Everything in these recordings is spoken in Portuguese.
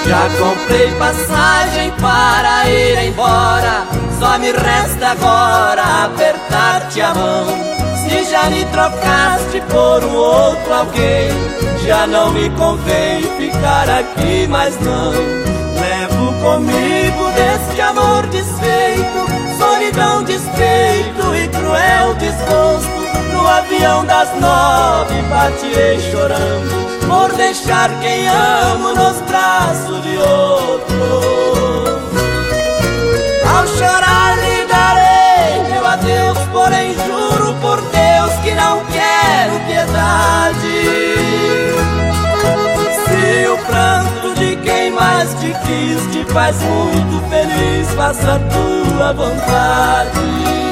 Já comprei passagem para ir embora, só me resta agora apertar-te a mão. Se já me trocaste por um outro alguém, já não me convém ficar aqui mais não. Levo comigo deste amor desfeito, solidão, despeito e cruel desgosto. No avião das 9 partirei chorando, por deixar quem amo nos braços de outro. Ao chorar lhe darei meu adeus, porém juro por Deus que não quero piedade. Se o pranto de quem mais te quis te faz muito feliz, faça a tua vontade.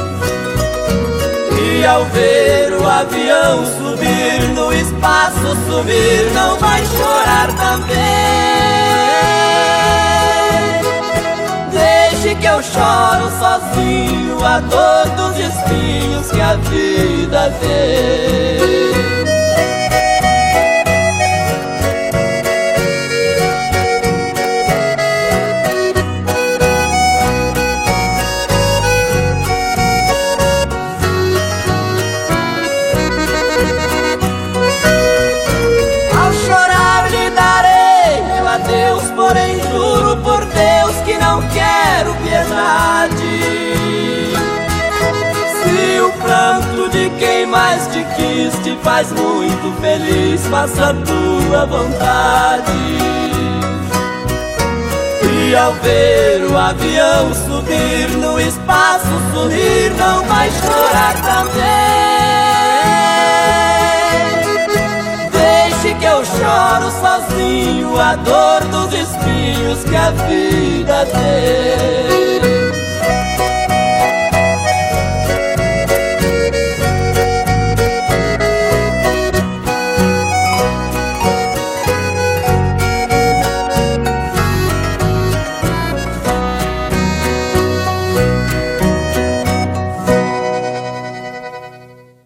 E ao ver o avião subir, no espaço sumir, não vai chorar também. Deixe que eu choro sozinho a dor dos espinhos que a vida tem. Porém juro por Deus que não quero piedade. Se o pranto de quem mais te quis te faz muito feliz, faça a tua vontade. E ao ver o avião subir, no espaço sorrir, não vai chorar também. Que eu choro sozinho a dor dos espinhos que a vida tem.